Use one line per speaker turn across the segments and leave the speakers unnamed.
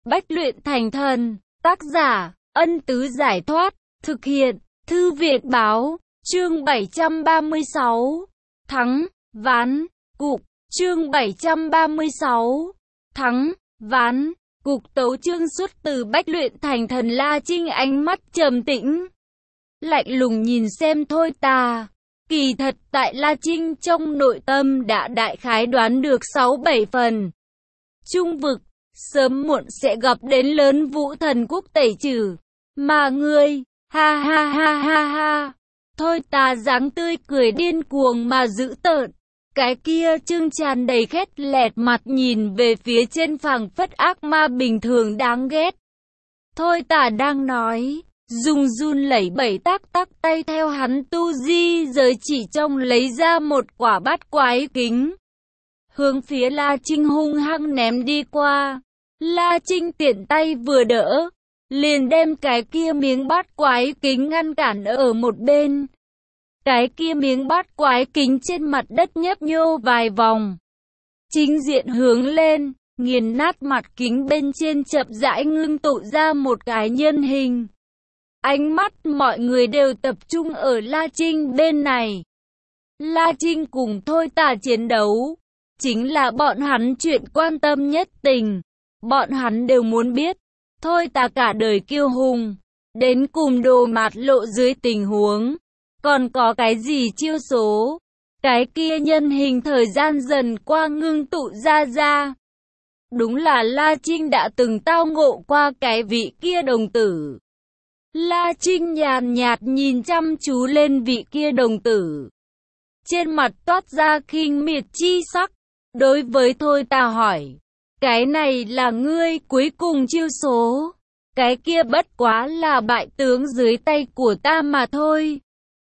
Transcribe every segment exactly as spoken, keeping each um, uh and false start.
Bách luyện thành thần. Tác giả, Ân Tứ Giải Thoát. Thực hiện, Thư Việt Báo. Chương bảy trăm ba mươi sáu. Thắng, ván, cục. Chương bảy trăm ba mươi sáu. Thắng, ván, cục. Tấu chương xuất từ Bách luyện thành thần. La Trinh ánh mắt trầm tĩnh, lạnh lùng nhìn xem Thôi Tà. Kỳ thật tại La Trinh trong nội tâm đã đại khái đoán được sáu bảy phần. Trung vực, sớm muộn sẽ gặp đến lớn Vũ Thần Quốc tẩy trừ. Mà ngươi, ha ha ha ha ha. Thôi Tà dáng tươi cười điên cuồng mà dữ tợn. Cái kia trưng tràn đầy khét lẹt mặt nhìn về phía trên phảng phất ác ma bình thường đáng ghét. Thôi Tà đang nói, dùng run lẩy bẩy tác tác tay theo hắn tu di giới chỉ trong lấy ra một quả bát quái kính, hướng phía La Trinh hung hăng ném đi qua. La Trinh tiện tay vừa đỡ, liền đem cái kia miếng bát quái kính ngăn cản ở một bên. Cái kia miếng bát quái kính trên mặt đất nhấp nhô vài vòng, chính diện hướng lên, nghiền nát mặt kính bên trên, chậm rãi ngưng tụ ra một cái nhân hình. Ánh mắt mọi người đều tập trung ở La Trinh bên này. La Trinh cùng Thôi Tà chiến đấu, chính là bọn hắn chuyện quan tâm nhất tình. Bọn hắn đều muốn biết, Thôi Tà cả đời kiêu hùng, đến cùng đồ mạt lộ dưới tình huống, còn có cái gì chiêu số. Cái kia nhân hình thời gian dần qua ngưng tụ ra ra. Đúng là La Trinh đã từng tao ngộ qua cái vị kia đồng tử. La Trinh nhàn nhạt nhìn chăm chú lên vị kia đồng tử, trên mặt toát ra khinh miệt chi sắc. Đối với Thôi Tà hỏi, cái này là ngươi cuối cùng chiêu số, cái kia bất quá là bại tướng dưới tay của ta mà thôi.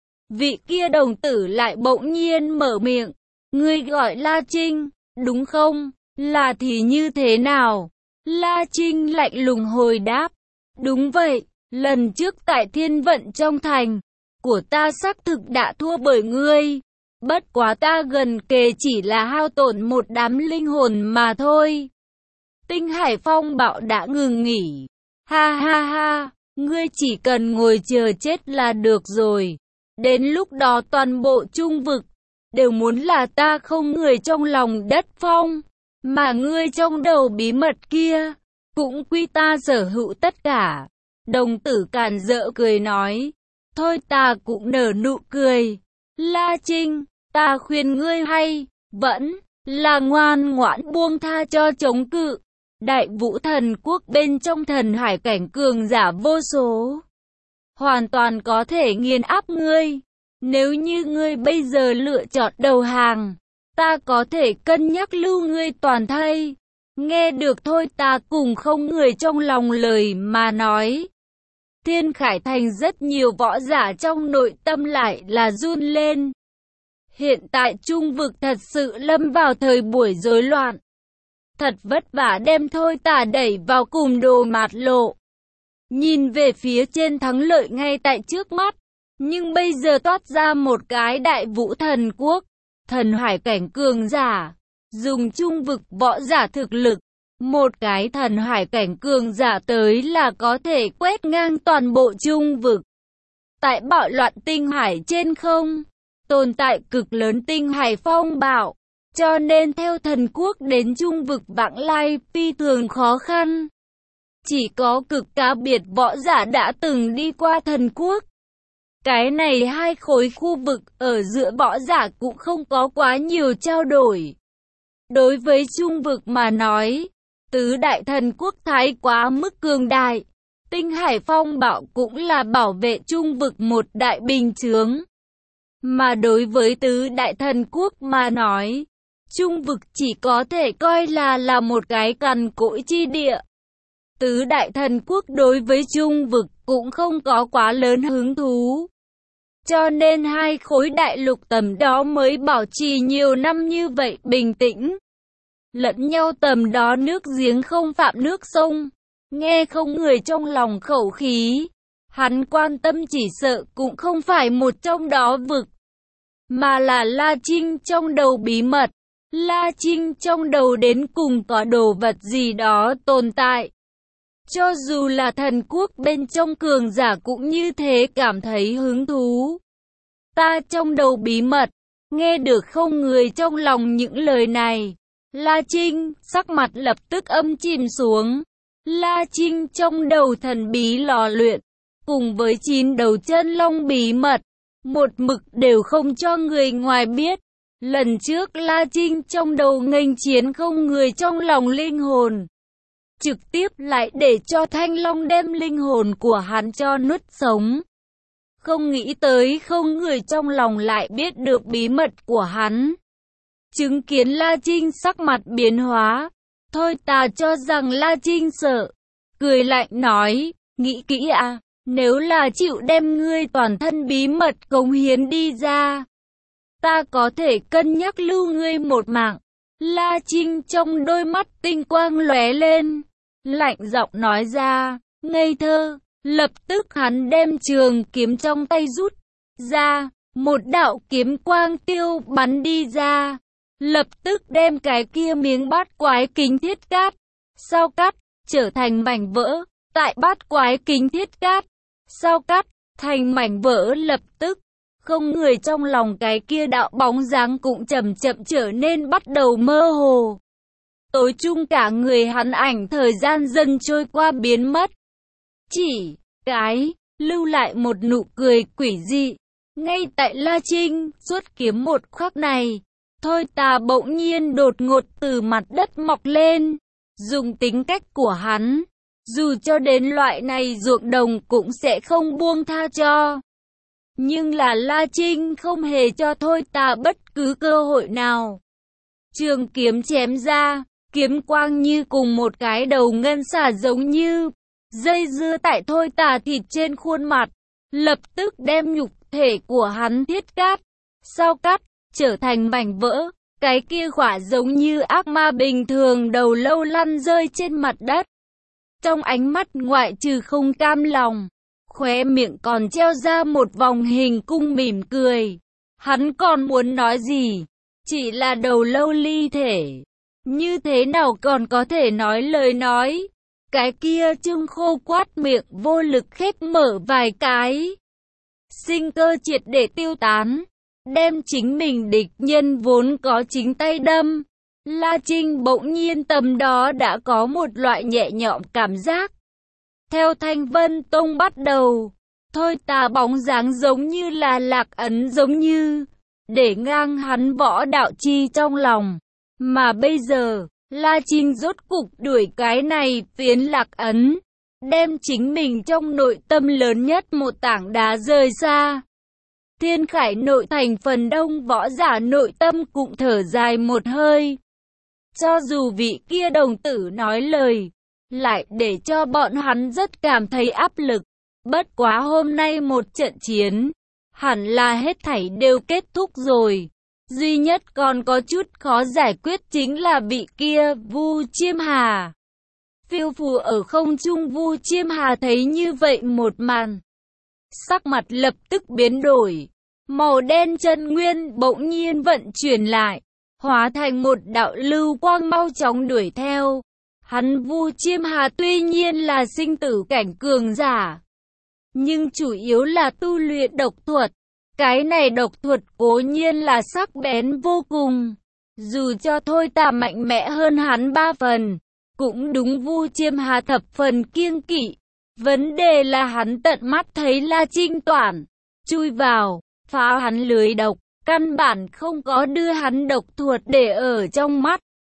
Vị kia đồng tử lại bỗng nhiên mở miệng, ngươi gọi La Trinh, đúng không? Là thì như thế nào? La Trinh lạnh lùng hồi đáp, đúng vậy. Lần trước tại Thiên Vận trong thành của ta xác thực đã thua bởi ngươi. Bất quá ta gần kề chỉ là hao tổn một đám linh hồn mà thôi. Tinh Hải Phong Bạo đã ngừng nghỉ. Ha ha ha, ngươi chỉ cần ngồi chờ chết là được rồi. Đến lúc đó toàn bộ trung vực đều muốn là ta không người trong lòng đất phong. Mà ngươi trong đầu bí mật kia cũng quy ta sở hữu tất cả. Đồng tử càn rỡ cười nói. Thôi ta cũng nở nụ cười. La Trinh, ta khuyên ngươi hay vẫn là ngoan ngoãn buông tha cho chống cự. Đại Vũ Thần Quốc bên trong thần hải cảnh cường giả vô số, hoàn toàn có thể nghiền áp ngươi. Nếu như ngươi bây giờ lựa chọn đầu hàng, ta có thể cân nhắc lưu ngươi toàn thây. Nghe được Thôi ta cùng không người trong lòng lời mà nói, Thiên Khải Thành rất nhiều võ giả trong nội tâm lại là run lên. Hiện tại trung vực thật sự lâm vào thời buổi rối loạn. Thật vất vả đem Thôi Tà đẩy vào cùng đồ mạt lộ. Nhìn về phía trên thắng lợi ngay tại trước mắt. Nhưng bây giờ toát ra một cái Đại Vũ Thần Quốc, thần hải cảnh cường giả, dùng trung vực võ giả thực lực. Một cái thần hải cảnh cường giả tới là có thể quét ngang toàn bộ trung vực. Tại bạo loạn tinh hải trên không, tồn tại cực lớn tinh hải phong bạo, cho nên theo thần quốc đến trung vực vãng lai phi thường khó khăn. Chỉ có cực cá biệt võ giả đã từng đi qua thần quốc. Cái này hai khối khu vực ở giữa võ giả cũng không có quá nhiều trao đổi. Đối với trung vực mà nói, tứ đại thần quốc thái quá mức cường đại. Tinh hải phong bạo cũng là bảo vệ trung vực một đại bình chướng. Mà đối với tứ đại thần quốc mà nói, trung vực chỉ có thể coi là là một cái cằn cỗi chi địa. Tứ đại thần quốc đối với trung vực cũng không có quá lớn hứng thú. Cho nên hai khối đại lục tầm đó mới bảo trì nhiều năm như vậy bình tĩnh. Lẫn nhau tầm đó nước giếng không phạm nước sông. Nghe không người trong lòng khẩu khí. Hắn quan tâm chỉ sợ cũng không phải một trong đó vực, mà là La Trinh trong đầu bí mật. La Trinh trong đầu đến cùng có đồ vật gì đó tồn tại. Cho dù là thần quốc bên trong cường giả cũng như thế cảm thấy hứng thú. Ta trong đầu bí mật, nghe được không người trong lòng những lời này. La Trinh, sắc mặt lập tức âm chìm xuống. La Trinh trong đầu thần bí lò luyện, cùng với chín đầu chân long bí mật, một mực đều không cho người ngoài biết. Lần trước La Trinh trong đầu nghênh chiến không người trong lòng linh hồn, trực tiếp lại để cho Thanh Long đem linh hồn của hắn cho nuốt sống. Không nghĩ tới không người trong lòng lại biết được bí mật của hắn. Chứng kiến La Trinh sắc mặt biến hóa, thôi ta cho rằng La Trinh sợ, cười lạnh nói, nghĩ kỹ à, nếu là chịu đem ngươi toàn thân bí mật cống hiến đi ra, ta có thể cân nhắc lưu ngươi một mạng. La Trinh trong đôi mắt tinh quang lóe lên, lạnh giọng nói ra, ngây thơ. Lập tức hắn đem trường kiếm trong tay rút ra, một đạo kiếm quang tiêu bắn đi ra, lập tức đem cái kia miếng bát quái kính thiết cát, sao cắt, trở thành mảnh vỡ. Tại bát quái kính thiết cát, sao cắt, thành mảnh vỡ, lập tức không người trong lòng cái kia đạo bóng dáng cũng chậm chậm trở nên bắt đầu mơ hồ. Tối chung cả người hắn ảnh thời gian dần trôi qua biến mất. Chỉ cái, lưu lại một nụ cười quỷ dị. Ngay tại La Trinh xuất kiếm một khắc này, thôi ta bỗng nhiên đột ngột từ mặt đất mọc lên. Dùng tính cách của hắn, dù cho đến loại này ruộng đồng cũng sẽ không buông tha cho. Nhưng là La Trinh không hề cho thôi ta bất cứ cơ hội nào. Trường kiếm chém ra, kiếm quang như cùng một cái đầu ngân xà giống như dây dưa tại thôi tà thịt trên khuôn mặt, lập tức đem nhục thể của hắn thiết cát, sao cắt, trở thành mảnh vỡ. Cái kia khỏa giống như ác ma bình thường đầu lâu lăn rơi trên mặt đất. Trong ánh mắt ngoại trừ không cam lòng, khóe miệng còn treo ra một vòng hình cung mỉm cười. Hắn còn muốn nói gì, chỉ là đầu lâu ly thể, như thế nào còn có thể nói lời nói. Cái kia trương khô quát miệng vô lực khép mở vài cái, sinh cơ triệt để tiêu tán, đem chính mình địch nhân vốn có chính tay đâm. La Trinh bỗng nhiên tầm đó đã có một loại nhẹ nhõm cảm giác. Theo Thanh Vân Tông bắt đầu, thôi tà bóng dáng giống như là lạc ấn giống như, để ngang hắn võ đạo chi trong lòng. Mà bây giờ, La Trinh rốt cục đuổi cái này phiến lạc ấn, đem chính mình trong nội tâm lớn nhất một tảng đá rời xa. Thiên Khải nội thành phần đông võ giả nội tâm cũng thở dài một hơi. Cho dù vị kia đồng tử nói lời, lại để cho bọn hắn rất cảm thấy áp lực. Bất quá hôm nay một trận chiến, hẳn là hết thảy đều kết thúc rồi. Duy nhất còn có chút khó giải quyết chính là vị kia Vu Chiêm Hà. Phiêu phù ở không trung Vu Chiêm Hà thấy như vậy một màn, sắc mặt lập tức biến đổi. Màu đen chân nguyên bỗng nhiên vận chuyển lại, hóa thành một đạo lưu quang mau chóng đuổi theo. Hắn Vu Chiêm Hà tuy nhiên là sinh tử cảnh cường giả, nhưng chủ yếu là tu luyện độc thuật. Cái này độc thuật cố nhiên là sắc bén vô cùng. Dù cho thôi tà mạnh mẽ hơn hắn ba phần, cũng đúng Vu Chiêm Hà thập phần kiêng kỵ. Vấn đề là hắn tận mắt thấy La Trinh toản chui vào, phá hắn lưới độc, căn bản không có đưa hắn độc thuật để ở trong mắt.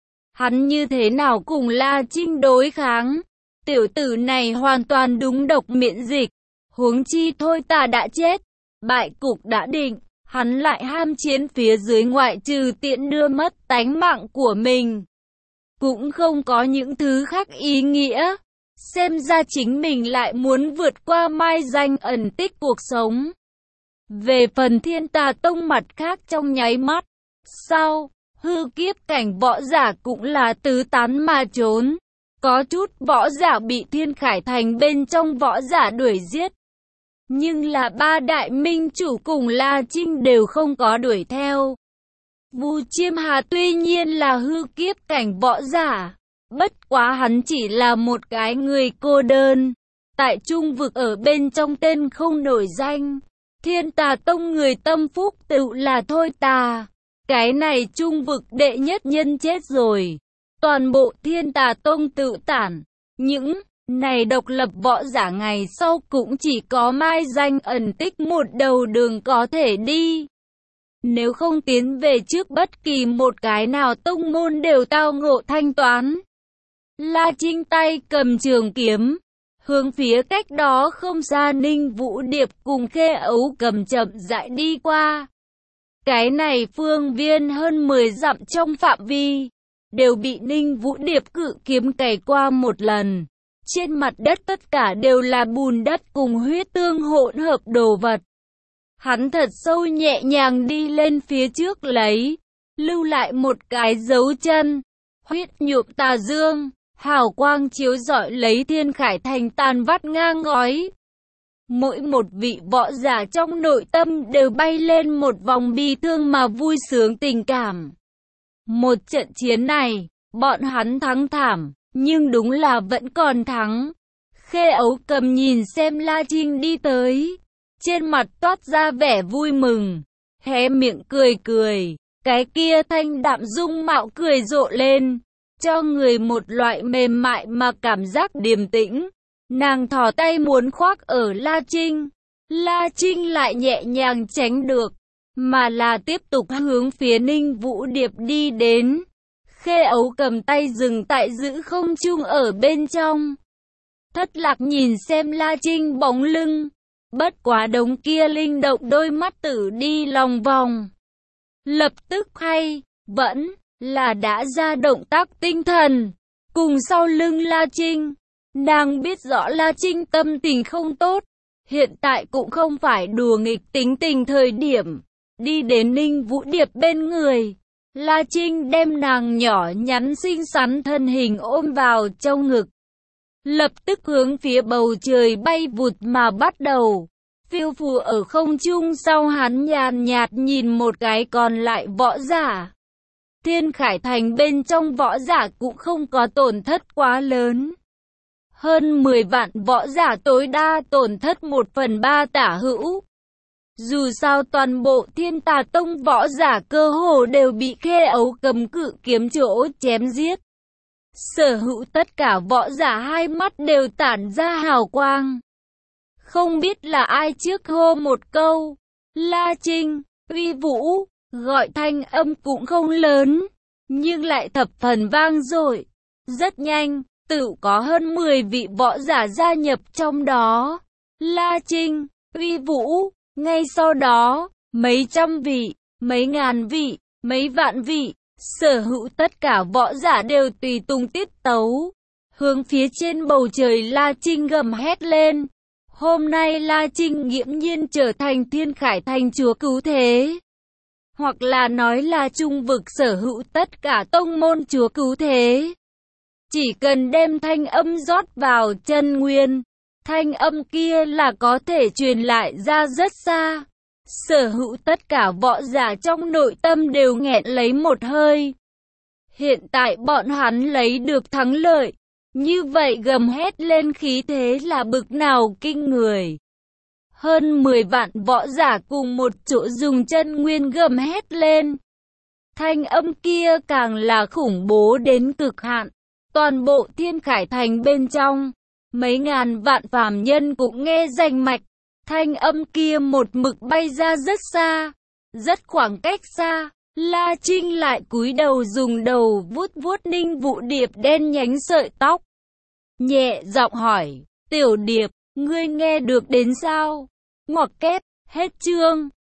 Hắn như thế nào cùng La Trinh đối kháng? Tiểu tử này hoàn toàn đúng độc miễn dịch. Huống chi thôi tà đã chết, bại cục đã định, hắn lại ham chiến phía dưới ngoại trừ tiện đưa mất tánh mạng của mình, cũng không có những thứ khác ý nghĩa. Xem ra chính mình lại muốn vượt qua mai danh ẩn tích cuộc sống. Về phần Thiên Tà Tông mặt khác trong nháy mắt, sau, hư kiếp cảnh võ giả cũng là tứ tán mà trốn. Có chút võ giả bị Thiên Khải Thành bên trong võ giả đuổi giết. Nhưng là ba đại minh chủ cùng La Trinh đều không có đuổi theo. Vu Chiêm Hà tuy nhiên là hư kiếp cảnh võ giả, Bất quá hắn chỉ là một cái người cô đơn. Tại trung vực ở bên trong tên không nổi danh. Thiên Tà Tông người tâm phúc tự là Thôi Tà. Cái này trung vực đệ nhất nhân chết rồi. Toàn bộ Thiên Tà Tông tự tản. Những này độc lập võ giả ngày sau cũng chỉ có mai danh ẩn tích một đầu đường có thể đi. Nếu không tiến về trước bất kỳ một cái nào tông môn đều tao ngộ thanh toán. La Trinh tay cầm trường kiếm, hướng phía cách đó không xa Ninh Vũ Điệp cùng Khê Ấu Cầm chậm rãi đi qua. Cái này phương viên hơn mười dặm trong phạm vi, đều bị Ninh Vũ Điệp cự kiếm cày qua một lần. Trên mặt đất tất cả đều là bùn đất cùng huyết tương hỗn hợp đồ vật. Hắn thật sâu nhẹ nhàng đi lên phía trước lấy, lưu lại một cái dấu chân. Huyết nhuộm tà dương, hào quang chiếu rọi lấy Thiên Khải Thành tàn vắt ngang ngói. Mỗi một vị võ giả trong nội tâm đều bay lên một vòng bi thương mà vui sướng tình cảm. Một trận chiến này, bọn hắn thắng thảm, nhưng đúng là vẫn còn thắng. Khê Ấu Cầm nhìn xem La Trinh đi tới, trên mặt toát ra vẻ vui mừng, hé miệng cười cười, cái kia thanh đạm dung mạo cười rộ lên, cho người một loại mềm mại mà cảm giác điềm tĩnh. Nàng thò tay muốn khoác ở La Trinh, La Trinh lại nhẹ nhàng tránh được, mà là tiếp tục hướng phía Ninh Vũ Điệp đi đến. Khê Ấu Cầm tay dừng tại giữ không trung ở bên trong. Thất lạc nhìn xem La Trinh bóng lưng, bất quá đống kia linh động đôi mắt tử đi lòng vòng. Lập tức hay, vẫn là đã ra động tác tinh thần, cùng sau lưng La Trinh. Nàng biết rõ La Trinh tâm tình không tốt, hiện tại cũng không phải đùa nghịch tính tình thời điểm. Đi đến Ninh Vũ Điệp bên người, La Trinh đem nàng nhỏ nhắn xinh xắn thân hình ôm vào trong ngực. Lập tức hướng phía bầu trời bay vụt mà bắt đầu. Phiêu phù ở không trung sau hắn nhàn nhạt nhìn một cái còn lại võ giả. Thiên Khải Thành bên trong võ giả cũng không có tổn thất quá lớn. Hơn mười vạn võ giả tối đa tổn thất một phần ba tả hữu. Dù sao toàn bộ Thiên Tà Tông võ giả cơ hồ đều bị Khê Ấu Cầm cự kiếm chỗ chém giết. Sở hữu tất cả võ giả hai mắt đều tản ra hào quang. Không biết là ai trước hô một câu, La Trinh, uy vũ, gọi thanh âm cũng không lớn, nhưng lại thập phần vang dội. Rất nhanh, tự có hơn mười vị võ giả gia nhập trong đó. La Trinh, uy vũ, ngay sau đó, mấy trăm vị, mấy ngàn vị, mấy vạn vị, sở hữu tất cả võ giả đều tùy tùng tiết tấu. Hướng phía trên bầu trời La Trinh gầm hét lên. Hôm nay La Trinh nghiễm nhiên trở thành Thiên Khải Thành chúa cứu thế. Hoặc là nói là trung vực sở hữu tất cả tông môn chúa cứu thế. Chỉ cần đem thanh âm rót vào chân nguyên, thanh âm kia là có thể truyền lại ra rất xa. Sở hữu tất cả võ giả trong nội tâm đều nghẹn lấy một hơi. Hiện tại bọn hắn lấy được thắng lợi. Như vậy gầm hét lên khí thế là bực nào kinh người. Hơn mười vạn võ giả cùng một chỗ dùng chân nguyên gầm hét lên. Thanh âm kia càng là khủng bố đến cực hạn. Toàn bộ Thiên Khải Thành bên trong, mấy ngàn vạn phàm nhân cũng nghe rành mạch. Thanh âm kia một mực bay ra rất xa, rất khoảng cách xa. La Trinh lại cúi đầu dùng đầu vuốt vuốt Ninh Vũ Điệp đen nhánh sợi tóc. Nhẹ giọng hỏi, Tiểu Điệp, ngươi nghe được đến sao? Ngoặc kép, hết chương.